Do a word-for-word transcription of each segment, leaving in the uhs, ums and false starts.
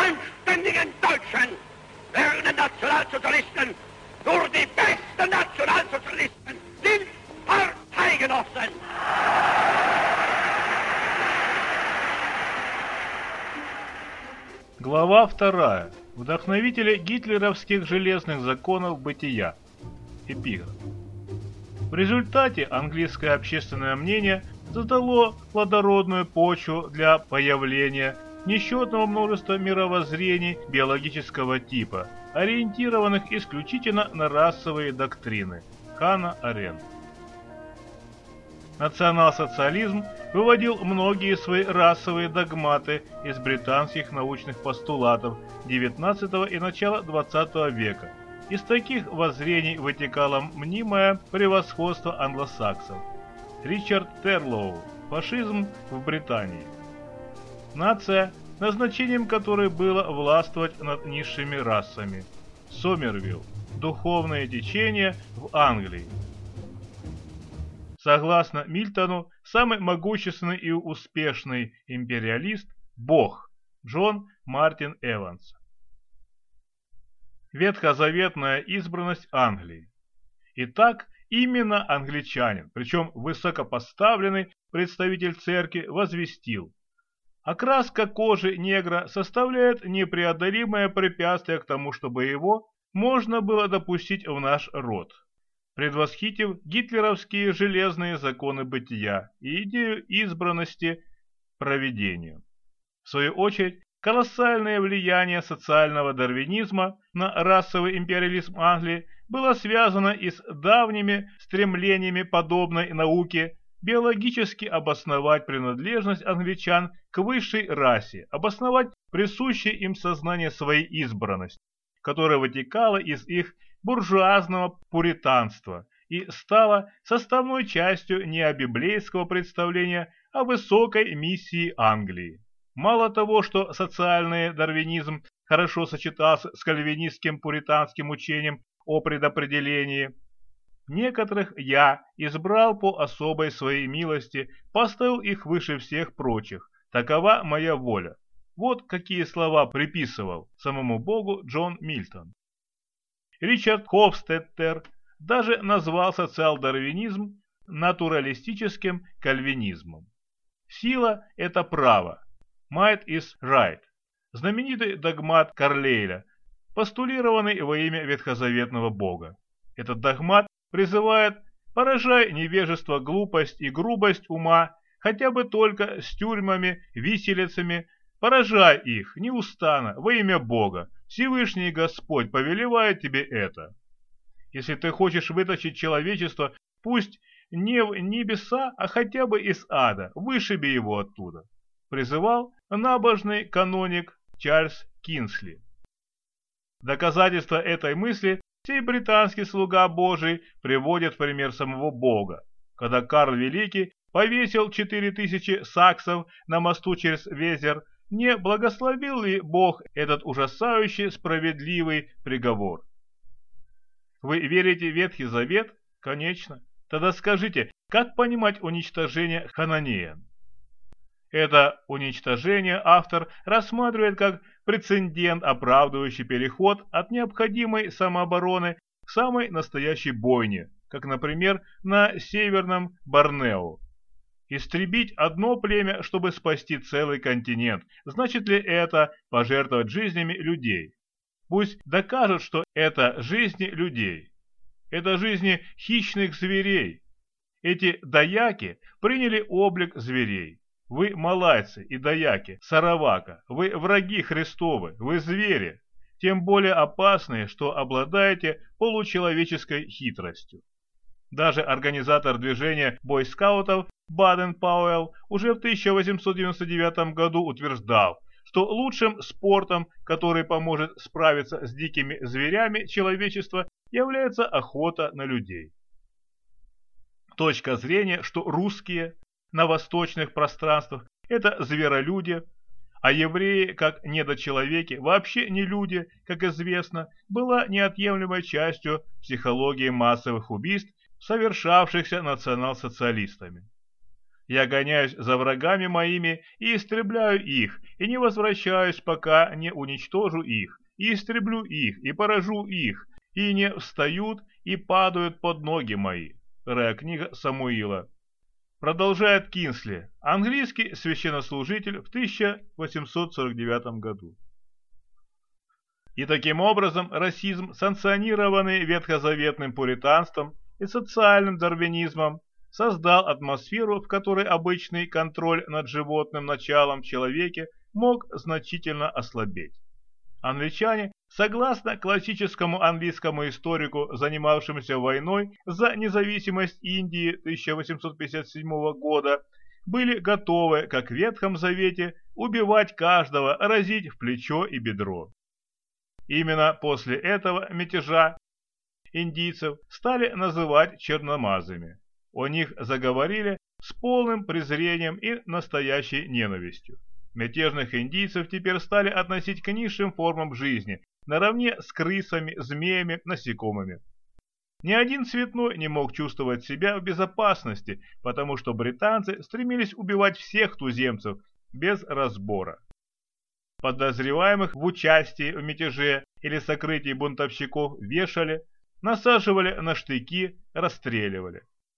anständigen Deutschen werden Nationalsozialisten, nur die besten Nationalsozialisten sind Parteigenossen. Глава вторая. Вдохновители гитлеровских железных законов бытия. Эпиграф. В результате английское общественное мнение задало плодородную почву для появления несчетного множества мировоззрений биологического типа, ориентированных исключительно на расовые доктрины. Ханна Аренд. Национал-социализм выводил многие свои расовые догматы из британских научных постулатов девятнадцатого и начала двадцатого века. Из таких воззрений вытекало мнимое превосходство англосаксов. Ричард Терлоу. Фашизм в Британии. Нация, назначением которой было властвовать над низшими расами. Сомервилл. Духовное течение в Англии. Согласно Мильтону, самый могущественный и успешный империалист – Бог. Джон Мартин Эванс. Ветхозаветная избранность Англии. Итак, именно англичанин, причем высокопоставленный представитель церкви, возвестил: окраска кожи негра составляет непреодолимое препятствие к тому, чтобы его можно было допустить в наш род, предвосхитив гитлеровские железные законы бытия и идею избранности провидению. В свою очередь, колоссальное влияние социального дарвинизма на расовый империализм Англии было связано и с давними стремлениями подобной науки биологически обосновать принадлежность англичан к высшей расе, обосновать присущее им сознание своей избранности, которая вытекала из их буржуазного пуританства и стала составной частью необиблейского представления о высокой миссии Англии. Мало того, что социальный дарвинизм хорошо сочетался с кальвинистским пуританским учением о предопределении, некоторых я избрал по особой своей милости, поставил их выше всех прочих. Такова моя воля. Вот какие слова приписывал самому Богу Джон Мильтон. Ричард Хофстеттер даже назвал социал-дарвинизм натуралистическим кальвинизмом. Сила – это право. Might is right. Знаменитый догмат Карлейля, постулированный во имя ветхозаветного Бога. Этот догмат призывает: поражай невежество, глупость и грубость ума хотя бы только с тюрьмами, виселицами, поражай их неустанно во имя Бога. Всевышний Господь повелевает тебе это. Если ты хочешь вытащить человечество, пусть не в небеса, а хотя бы из ада, вышиби его оттуда, призывал набожный каноник Чарльз Кинсли. Доказательство этой мысли сей британский слуга Божий приводит в пример самого Бога, когда Карл Великий повесил четыре тысячи саксов на мосту через Везер. Не благословил ли Бог этот ужасающий справедливый приговор? Вы верите в Ветхий Завет? Конечно. Тогда скажите, как понимать уничтожение хананеян? Это уничтожение автор рассматривает как прецедент, оправдывающий переход от необходимой самообороны к самой настоящей бойне, как, например, на Северном Борнео. Истребить одно племя, чтобы спасти целый континент. Значит ли это пожертвовать жизнями людей? Пусть докажут, что это жизни людей. Это жизни хищных зверей. Эти даяки приняли облик зверей. Вы малайцы и даяки, саравака, вы враги Христовы, вы звери, тем более опасные, что обладаете получеловеческой хитростью. Даже организатор движения бойскаутов Баден-Пауэлл уже в тысяча восемьсот девяносто девятом году утверждал, что лучшим спортом, который поможет справиться с дикими зверями человечества, является охота на людей. Точка зрения, что русские на восточных пространствах – это зверолюди, а евреи, как недочеловеки, вообще не люди, как известно, была неотъемлемой частью психологии массовых убийств, совершавшихся национал-социалистами. Я гоняюсь за врагами моими и истребляю их, и не возвращаюсь, пока не уничтожу их, и истреблю их, и поражу их, и не встают и падают под ноги мои». Вторая книга Самуила. Продолжает Кинсли, английский священнослужитель в тысяча восемьсот сорок девятом году. И таким образом расизм, санкционированный ветхозаветным пуританством и социальным дарвинизмом, создал атмосферу, в которой обычный контроль над животным началом в человеке мог значительно ослабеть. Англичане, согласно классическому английскому историку, занимавшемуся войной за независимость Индии тысяча восемьсот пятьдесят седьмого года, были готовы, как в Ветхом Завете, убивать каждого, разить в плечо и бедро. Именно после этого мятежа индийцев стали называть черномазыми. О них заговорили с полным презрением и настоящей ненавистью. Мятежных индийцев теперь стали относить к низшим формам жизни, наравне с крысами, змеями, насекомыми. Ни один цветной не мог чувствовать себя в безопасности, потому что британцы стремились убивать всех туземцев без разбора. Подозреваемых в участии в мятеже или сокрытии бунтовщиков вешали, насаживали на штыки, расстреливали.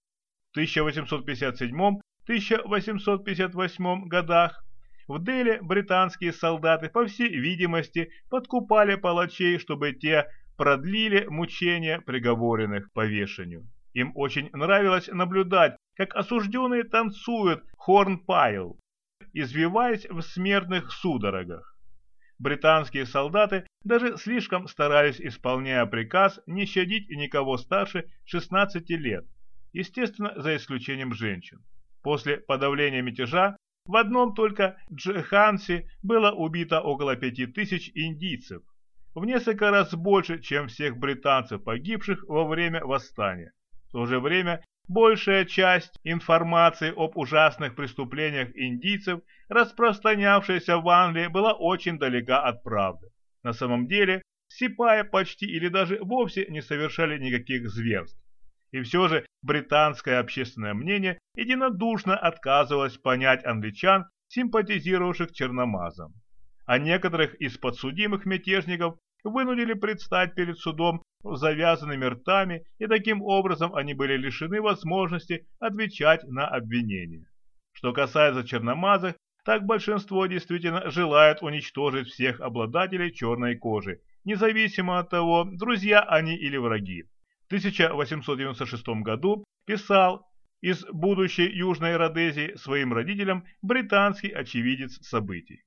В тысяча восемьсот пятьдесят седьмом — тысяча восемьсот пятьдесят восьмом годах в Дели британские солдаты, по всей видимости, подкупали палачей, чтобы те продлили мучения приговоренных к повешению. Им очень нравилось наблюдать, как осужденные танцуют хорнпайл, извиваясь в смертных судорогах. Британские солдаты даже слишком старались, исполняя приказ, не щадить никого старше шестнадцати лет, естественно, за исключением женщин. После подавления мятежа в одном только Джханси было убито около пяти тысяч индийцев, в несколько раз больше, чем всех британцев, погибших во время восстания. В то же время большая часть информации об ужасных преступлениях индийцев, распространявшейся в Англии, была очень далека от правды. На самом деле, сипаи почти или даже вовсе не совершали никаких зверств. И все же британское общественное мнение единодушно отказывалось понять англичан, симпатизировавших черномазам. А некоторых из подсудимых мятежников вынудили предстать перед судом с завязанными ртами, и таким образом они были лишены возможности отвечать на обвинения. Что касается черномазых, так большинство действительно желает уничтожить всех обладателей черной кожи, независимо от того, друзья они или враги. В тысяча восемьсот девяносто шестом году писал из будущей Южной Родезии своим родителям британский очевидец событий.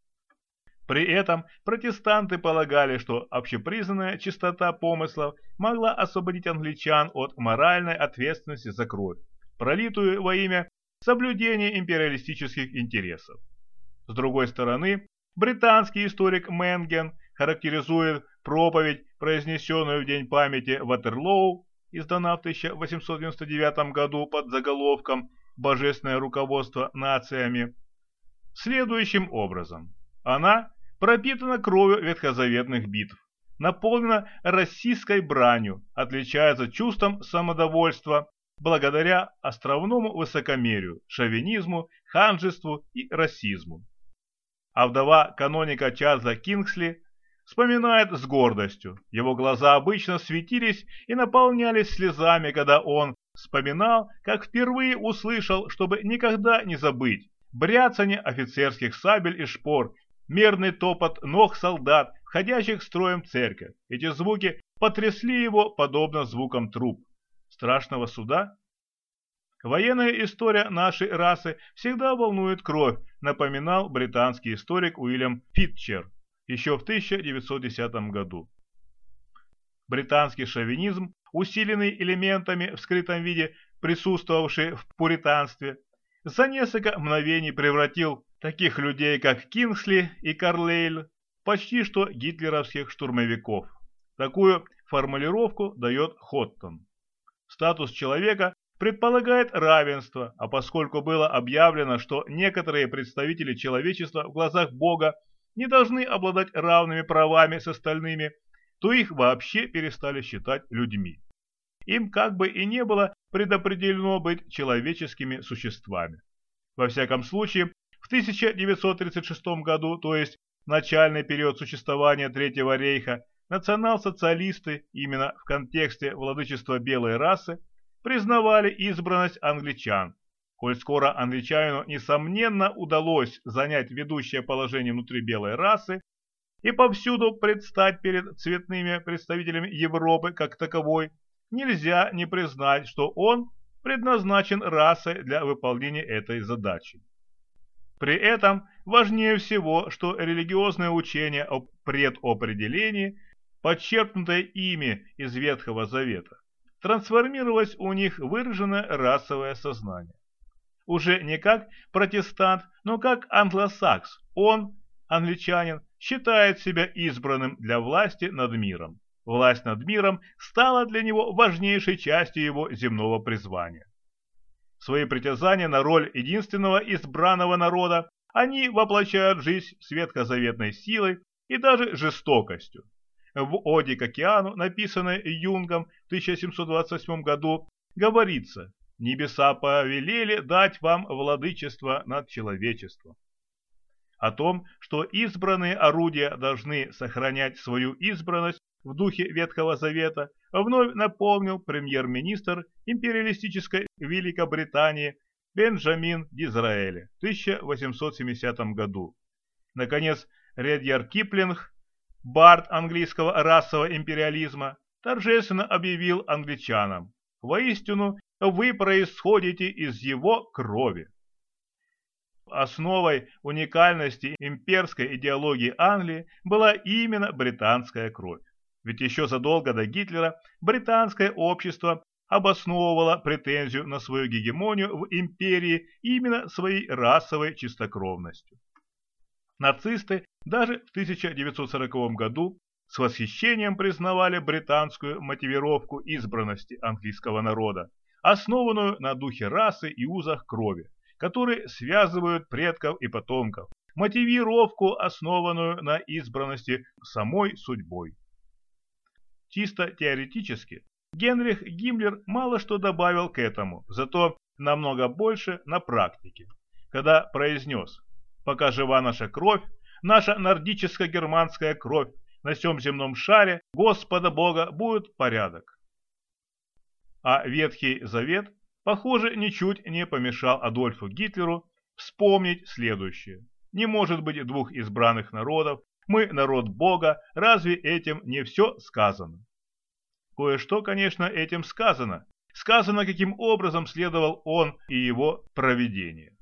При этом протестанты полагали, что общепризнанная чистота помыслов могла освободить англичан от моральной ответственности за кровь, пролитую во имя соблюдения империалистических интересов. С другой стороны, британский историк Менген характеризует проповедь, произнесенную в день памяти Ватерлоу, издана в тысяча восемьсот девяносто девятом году под заголовком «Божественное руководство нациями», следующим образом. Она пропитана кровью ветхозаветных битв, наполнена расистской бранью, отличается чувством самодовольства благодаря островному высокомерию, шовинизму, ханжеству и расизму. А вдова каноника Чарльза Кингсли вспоминает с гордостью. Его глаза обычно светились и наполнялись слезами, когда он вспоминал, как впервые услышал, чтобы никогда не забыть, бряцание офицерских сабель и шпор, мерный топот ног солдат, входящих строем в церковь. Эти звуки потрясли его, подобно звукам труб. Страшного суда? Военная история нашей расы всегда волнует кровь, напоминал британский историк Уильям Фитчер еще в тысяча девятьсот десятом году. Британский шовинизм, усиленный элементами в скрытом виде, присутствовавший в пуританстве, за несколько мгновений превратил таких людей, как Кингсли и Карлейль, почти что гитлеровских штурмовиков. Такую формулировку дает Хоттон. Статус человека предполагает равенство, а поскольку было объявлено, что некоторые представители человечества в глазах Бога не должны обладать равными правами с остальными, то их вообще перестали считать людьми. Им как бы и не было предопределено быть человеческими существами. Во всяком случае, в тысяча девятьсот тридцать шестом году, то есть начальный период существования Третьего рейха, национал-социалисты именно в контексте владычества белой расы признавали избранность англичан. Коль скоро англичанину, несомненно, удалось занять ведущее положение внутри белой расы и повсюду предстать перед цветными представителями Европы как таковой, нельзя не признать, что он предназначен расой для выполнения этой задачи. При этом важнее всего, что религиозное учение о предопределении, подчеркнутое ими из Ветхого Завета, трансформировалось у них в выраженное расовое сознание. Уже не как протестант, но как англосакс, он, англичанин, считает себя избранным для власти над миром. Власть над миром стала для него важнейшей частью его земного призвания. Свои притязания на роль единственного избранного народа они воплощают в жизнь с ветхозаветной силой и даже жестокостью. В «Оде к океану», написанной Юнгом в тысяча семьсот двадцать восьмом году, говорится: «Небеса повелели дать вам владычество над человечеством». О том, что избранные орудия должны сохранять свою избранность в духе Ветхого Завета, вновь напомнил премьер-министр империалистической Великобритании Бенджамин Дизраэли в тысяча восемьсот семидесятом году. Наконец, Редьярд Киплинг, бард английского расового империализма, торжественно объявил англичанам: «Воистину, вы происходите из его крови». Основой уникальности имперской идеологии Англии была именно британская кровь. Ведь еще задолго до Гитлера британское общество обосновывало претензию на свою гегемонию в империи именно своей расовой чистокровностью. Нацисты даже в тысяча девятьсот сороковом году с восхищением признавали британскую мотивировку избранности английского народа, основанную на духе расы и узах крови, которые связывают предков и потомков, мотивировку, основанную на избранности самой судьбой. Чисто теоретически Генрих Гиммлер мало что добавил к этому, зато намного больше на практике, когда произнес: «Пока жива наша кровь, наша нордическо-германская кровь, на всем земном шаре Господа Бога будет порядок». А Ветхий Завет, похоже, ничуть не помешал Адольфу Гитлеру вспомнить следующее: не может быть двух избранных народов, мы народ Бога, разве этим не все сказано? Кое-что, конечно, этим сказано. Сказано, каким образом следовал он и его провидение.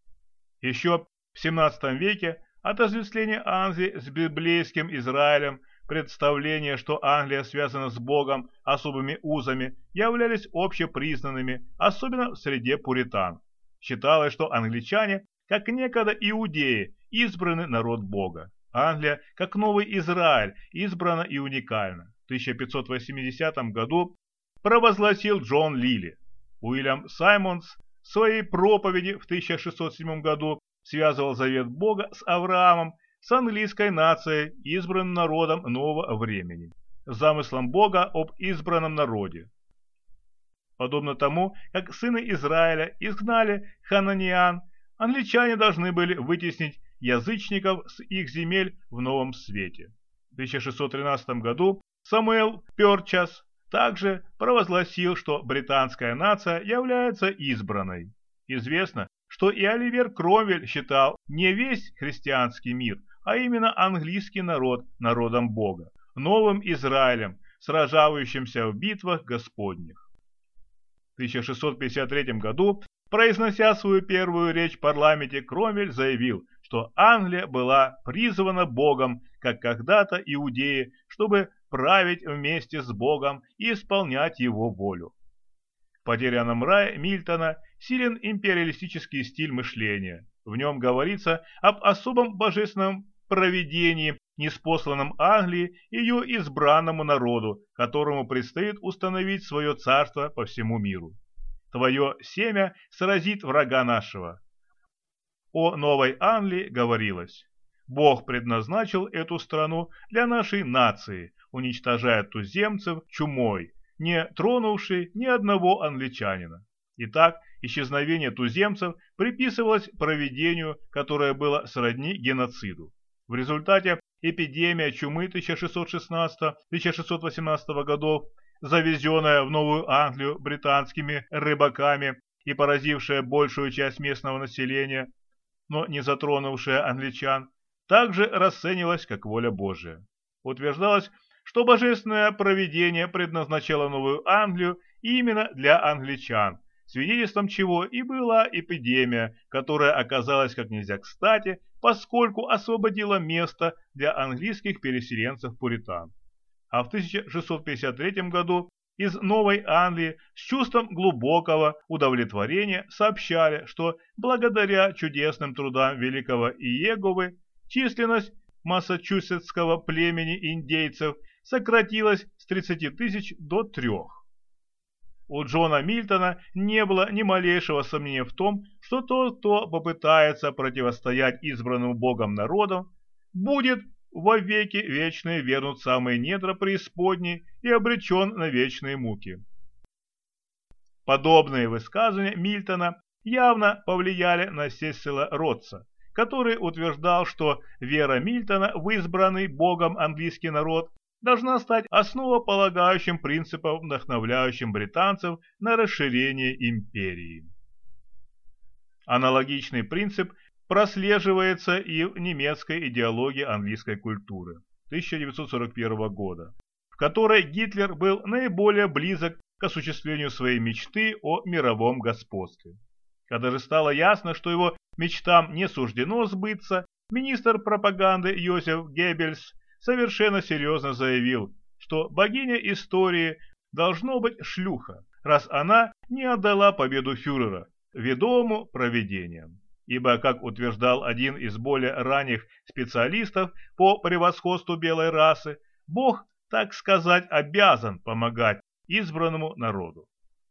Еще в семнадцатом веке отождествление Англии с библейским Израилем, представление, что Англия связана с Богом особыми узами, являлись общепризнанными, особенно в среде пуритан. Считалось, что англичане, как некогда иудеи, избранный народ Бога. Англия, как новый Израиль, избрана и уникальна. В тысяча пятьсот восьмидесятом году провозгласил Джон Лилли. Уильям Саймонс в своей проповеди в тысяча шестьсот седьмом году связывал завет Бога с Авраамом, с английской нацией, избранным народом нового времени, с замыслом Бога об избранном народе. Подобно тому, как сыны Израиля изгнали хананиан, англичане должны были вытеснить язычников с их земель в Новом Свете. В тысяча шестьсот тринадцатом году Самуэл Пёрчас также провозгласил, что британская нация является избранной. Известно, что и Оливер Кромвель считал не весь христианский мир, а именно английский народ народом Бога, новым Израилем, сражающимся в битвах Господних. В тысяча шестьсот пятьдесят третьем году, произнося свою первую речь в парламенте, Кромвель заявил, что Англия была призвана Богом, как когда-то иудеи, чтобы править вместе с Богом и исполнять Его волю. В «Потерянном рае» Мильтона силен империалистический стиль мышления. В нем говорится об особом божественном провидении, ниспосланном Англии и ее избранному народу, которому предстоит установить свое царство по всему миру. «Твое семя сразит врага нашего». О Новой Англии говорилось: Бог предназначил эту страну для нашей нации, уничтожая туземцев чумой, не тронувшей ни одного англичанина. Итак, Исчезновение туземцев приписывалось провидению, которое было сродни геноциду. В результате эпидемия чумы тысяча шестьсот шестнадцатого — тысяча шестьсот восемнадцатого годов, завезенная в Новую Англию британскими рыбаками и поразившая большую часть местного населения, но не затронувшая англичан, также расценивалась как воля Божия. Утверждалось, что божественное провидение предназначало Новую Англию именно для англичан, свидетельством чего и была эпидемия, которая оказалась как нельзя кстати, поскольку освободила место для английских переселенцев-пуритан. А в тысяча шестьсот пятьдесят третьем году из Новой Англии с чувством глубокого удовлетворения сообщали, что благодаря чудесным трудам великого Иеговы численность массачусетского племени индейцев сократилась с тридцати тысяч до трех. У Джона Мильтона не было ни малейшего сомнения в том, что тот, кто попытается противостоять избранным Богом народам, будет вовеки вечные вернут самые недра преисподней и обречен на вечные муки. Подобные высказывания Мильтона явно повлияли на Сесила Ротса, который утверждал, что вера Мильтона в избранный Богом английский народ должна стать основополагающим принципом, вдохновляющим британцев на расширение империи. Аналогичный принцип прослеживается и в немецкой идеологии английской культуры тысяча девятьсот сорок первого года, в которой Гитлер был наиболее близок к осуществлению своей мечты о мировом господстве. Когда же стало ясно, что его мечтам не суждено сбыться, министр пропаганды Йозеф Геббельс совершенно серьезно заявил, что богиня истории должно быть шлюха, раз она не отдала победу фюрера, ведомому провидением. Ибо, как утверждал один из более ранних специалистов по превосходству белой расы, Бог, так сказать, обязан помогать избранному народу.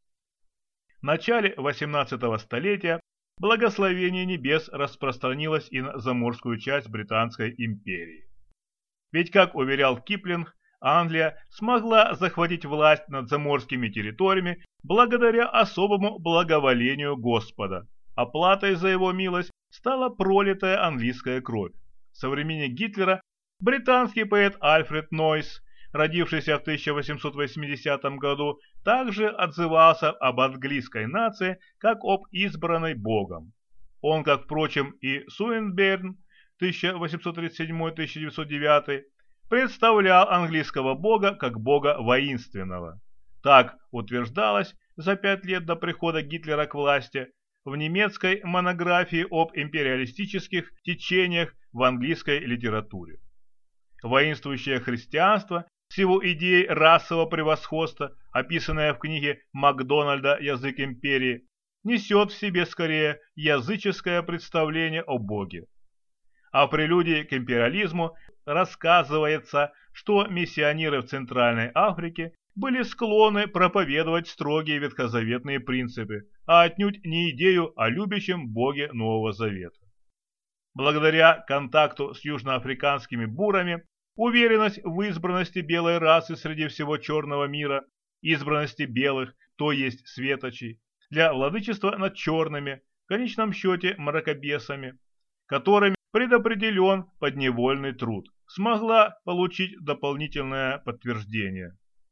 В начале восемнадцатого столетия благословение небес распространилось и на заморскую часть Британской империи. Ведь, как уверял Киплинг, Англия смогла захватить власть над заморскими территориями благодаря особому благоволению Господа. Оплатой за его милость стала пролитая английская кровь. Современник Гитлера, британский поэт Альфред Нойс, родившийся в тысяча восемьсот восьмидесятом году, также отзывался об английской нации как об избранной Богом. Он, как, впрочем, и Суинберн тысяча восемьсот тридцать седьмой — тысяча девятьсот девятый, представлял английского бога как бога воинственного. Так утверждалось за пять лет до прихода Гитлера к власти в немецкой монографии об империалистических течениях в английской литературе. Воинствующее христианство с его идеей расового превосходства, описанное в книге Макдональда «Язык империи», несет в себе скорее языческое представление о Боге. А в прелюдии к империализму рассказывается, что миссионеры в Центральной Африке были склонны проповедовать строгие ветхозаветные принципы, а отнюдь не идею о любящем Боге Нового Завета. Благодаря контакту с южноафриканскими бурами, уверенность в избранности белой расы среди всего черного мира, избранности белых, то есть светочей, для владычества над черными, в конечном счете мракобесами, которыми предопределен подневольный труд, смогла получить дополнительное подтверждение.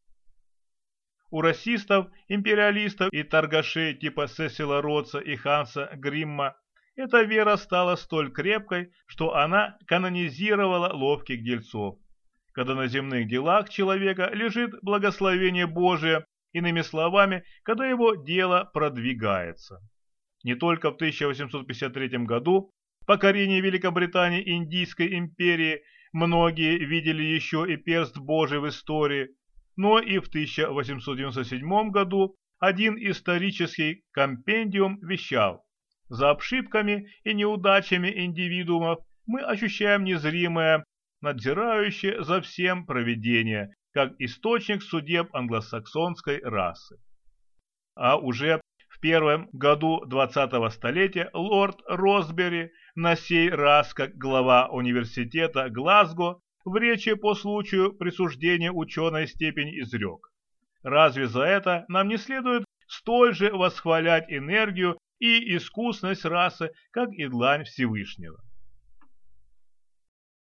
У расистов, империалистов и торгашей типа Сесила Ротса и Ханса Гримма эта вера стала столь крепкой, что она канонизировала ловких дельцов. Когда на земных делах человека лежит благословение Божие, иными словами, когда его дело продвигается. Не только в тысяча восемьсот пятьдесят третьем году в покорении Великобритании и Индийской империи многие видели еще и перст Божий в истории, но и в тысяча восемьсот девяносто седьмом году один исторический компендиум вещал: за ошибками и неудачами индивидуумов мы ощущаем незримое, надзирающее за всем провидение, как источник судеб англосаксонской расы. А уже в первом году двадцатого столетия лорд Росбери, на сей раз как глава университета Глазго, в речи по случаю присуждения ученой степени изрек: разве за это нам не следует столь же восхвалять энергию и искусность расы, как и длань Всевышнего.